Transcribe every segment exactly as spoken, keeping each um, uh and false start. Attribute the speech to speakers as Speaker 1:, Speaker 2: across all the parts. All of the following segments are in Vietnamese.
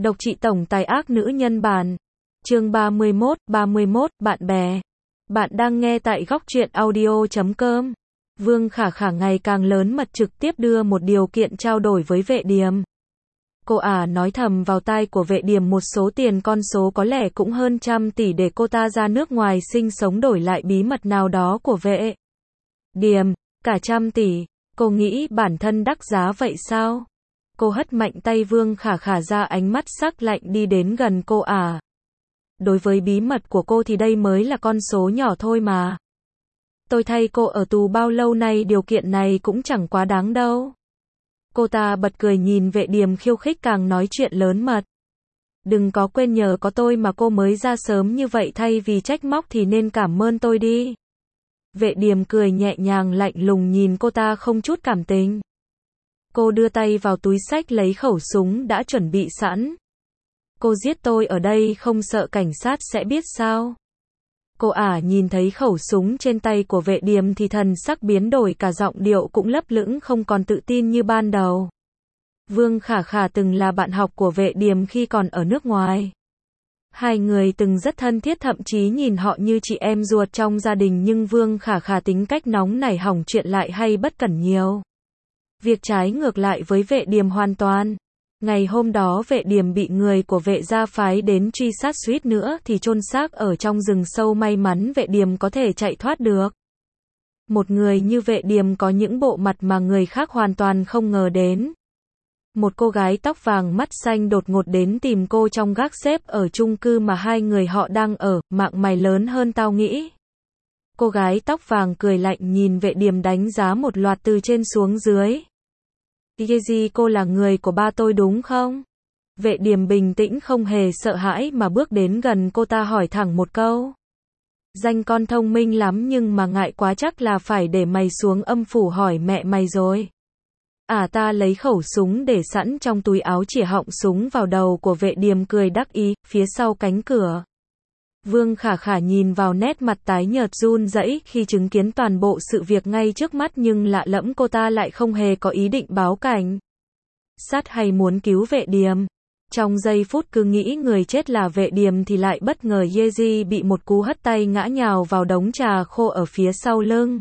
Speaker 1: Độc trị tổng tài ác nữ nhân bản. Chương ba mươi mốt, ba mươi mốt, bạn bè. Bạn đang nghe tại góc truyện audio chấm com. Vương Khả Khả ngày càng lớn mật trực tiếp đưa một điều kiện trao đổi với Vệ Điềm. Cô ả nói thầm vào tai của Vệ Điềm một số tiền con số có lẽ cũng hơn trăm tỷ để cô ta ra nước ngoài sinh sống đổi lại bí mật nào đó của Vệ Điềm. Cả trăm tỷ. Cô nghĩ bản thân đắt giá vậy sao? Cô hất mạnh tay Vương Khả Khả ra, ánh mắt sắc lạnh đi đến gần cô ả. Đối với bí mật của cô thì đây mới là con số nhỏ thôi mà. Tôi thay cô ở tù bao lâu nay, điều kiện này cũng chẳng quá đáng đâu. Cô ta bật cười nhìn Vệ Điềm khiêu khích, càng nói chuyện lớn mật. Đừng có quên nhờ có tôi mà cô mới ra sớm như vậy, thay vì trách móc thì nên cảm ơn tôi đi. Vệ Điềm cười nhẹ nhàng lạnh lùng nhìn cô ta không chút cảm tình. Cô đưa tay vào túi xách lấy khẩu súng đã chuẩn bị sẵn. Cô giết tôi ở đây không sợ cảnh sát sẽ biết sao? Cô ả nhìn thấy khẩu súng trên tay của Vệ Điềm thì thần sắc biến đổi, cả giọng điệu cũng lấp lửng không còn tự tin như ban đầu. Vương Khả Khả từng là bạn học của Vệ Điềm khi còn ở nước ngoài. Hai người từng rất thân thiết, thậm chí nhìn họ như chị em ruột trong gia đình, nhưng Vương Khả Khả tính cách nóng nảy, hỏng chuyện lại hay bất cẩn nhiều. Việc trái ngược lại với Vệ Điềm hoàn toàn. Ngày hôm đó Vệ Điềm bị người của Vệ gia phái đến truy sát, suýt nữa thì chôn xác ở trong rừng sâu, may mắn Vệ Điềm có thể chạy thoát được. Một người như Vệ Điềm có những bộ mặt mà người khác hoàn toàn không ngờ đến. Một cô gái tóc vàng mắt xanh đột ngột đến tìm cô trong gác xếp ở chung cư mà hai người họ đang ở, mạng mày lớn hơn tao nghĩ. Cô gái tóc vàng cười lạnh nhìn Vệ Điềm đánh giá một loạt từ trên xuống dưới. Yeji, cô là người của ba tôi đúng không? Vệ Điềm bình tĩnh không hề sợ hãi mà bước đến gần cô ta, hỏi thẳng một câu. Danh con thông minh lắm nhưng mà ngại quá, chắc là phải để mày xuống âm phủ hỏi mẹ mày rồi. À, ta lấy khẩu súng để sẵn trong túi áo, chĩa họng súng vào đầu của Vệ Điềm, cười đắc ý. Phía sau cánh cửa, Vương Khả Khả nhìn vào nét mặt tái nhợt run rẩy khi chứng kiến toàn bộ sự việc ngay trước mắt, nhưng lạ lẫm cô ta lại không hề có ý định báo cảnh sát hay muốn cứu Vệ Điềm. Trong giây phút cứ nghĩ người chết là Vệ Điềm thì lại bất ngờ Yeji bị một cú hất tay ngã nhào vào đống trà khô ở phía sau lưng.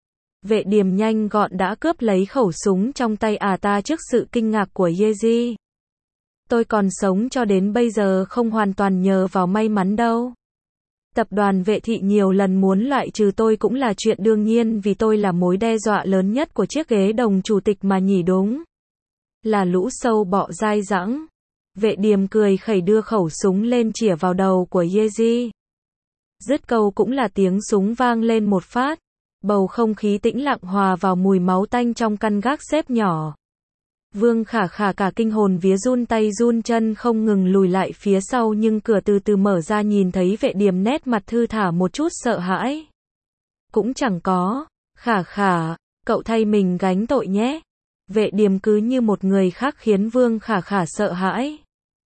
Speaker 1: Vệ Điềm nhanh gọn đã cướp lấy khẩu súng trong tay à ta. Trước sự kinh ngạc của Yeji, tôi còn sống cho đến bây giờ không hoàn toàn nhờ vào may mắn đâu. Tập đoàn Vệ thị nhiều lần muốn loại trừ tôi cũng là chuyện đương nhiên, vì tôi là mối đe dọa lớn nhất của chiếc ghế đồng chủ tịch mà nhỉ. Đúng là lũ sâu bọ dai dẳng. Vệ Điềm cười khẩy đưa khẩu súng lên chĩa vào đầu của Yeji. Dứt câu cũng là tiếng súng vang lên một phát. Bầu không khí tĩnh lặng hòa vào mùi máu tanh trong căn gác xếp nhỏ. Vương Khả Khả cả kinh hồn vía, run tay run chân không ngừng lùi lại phía sau, nhưng cửa từ từ mở ra, nhìn thấy Vệ Điềm nét mặt thư thả, một chút sợ hãi cũng chẳng có. Khả Khả, cậu thay mình gánh tội nhé. Vệ Điềm cứ như một người khác khiến Vương Khả Khả sợ hãi.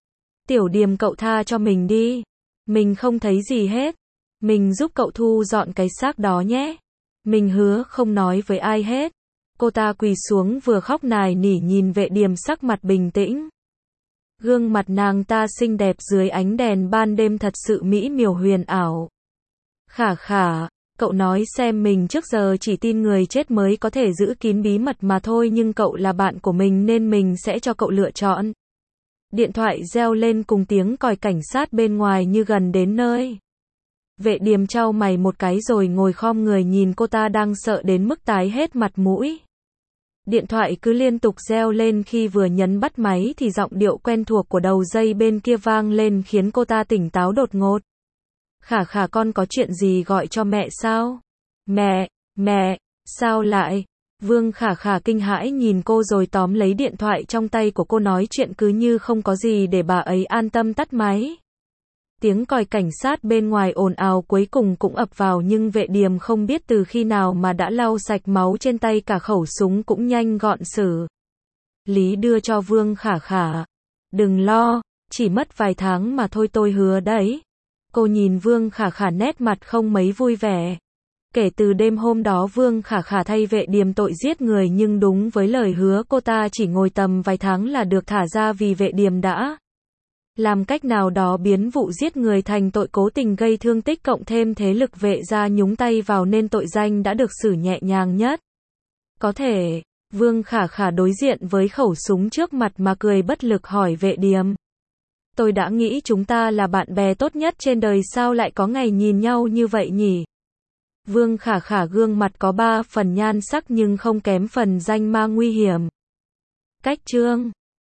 Speaker 1: Tiểu Điềm, cậu tha cho mình đi. Mình không thấy gì hết. Mình giúp cậu thu dọn cái xác đó nhé. Mình hứa không nói với ai hết. Cô ta quỳ xuống vừa khóc nài nỉ nhìn Vệ Điềm sắc mặt bình tĩnh. Gương mặt nàng ta xinh đẹp dưới ánh đèn ban đêm thật sự mỹ miều huyền ảo. Khả Khả, cậu nói xem, mình trước giờ chỉ tin người chết mới có thể giữ kín bí mật mà thôi, nhưng cậu là bạn của mình nên mình sẽ cho cậu lựa chọn. Điện thoại reo lên cùng tiếng còi cảnh sát bên ngoài như gần đến nơi. Vệ Điềm chau mày một cái rồi ngồi khom người nhìn cô ta đang sợ đến mức tái hết mặt mũi. Điện thoại cứ liên tục reo lên, khi vừa nhấn bắt máy thì giọng điệu quen thuộc của đầu dây bên kia vang lên khiến cô ta tỉnh táo đột ngột. Khả Khả, con có chuyện gì gọi cho mẹ sao? Mẹ, mẹ, sao lại? Vương Khả Khả kinh hãi nhìn cô rồi tóm lấy điện thoại trong tay của cô, nói chuyện cứ như không có gì để bà ấy an tâm tắt máy. Tiếng còi cảnh sát bên ngoài ồn ào cuối cùng cũng ập vào, nhưng Vệ Điềm không biết từ khi nào mà đã lau sạch máu trên tay, cả khẩu súng cũng nhanh gọn xử lý đưa cho Vương Khả Khả. Đừng lo, chỉ mất vài tháng mà thôi, tôi hứa đấy. Cô nhìn Vương Khả Khả nét mặt không mấy vui vẻ. Kể từ đêm hôm đó Vương Khả Khả thay Vệ Điềm tội giết người, nhưng đúng với lời hứa cô ta chỉ ngồi tầm vài tháng là được thả ra, vì Vệ Điềm đã làm cách nào đó biến vụ giết người thành tội cố tình gây thương tích cộng thêm thế lực vệ gia nhúng tay vào nên tội danh đã được xử nhẹ nhàng nhất có thể. Vương Khả Khả đối diện với khẩu súng trước mặt mà cười bất lực hỏi vệ điềm. Tôi đã nghĩ chúng ta là bạn bè tốt nhất trên đời sao lại có ngày nhìn nhau như vậy nhỉ? Vương Khả Khả gương mặt có ba phần nhan sắc nhưng không kém phần danh ma nguy hiểm. Cách Trương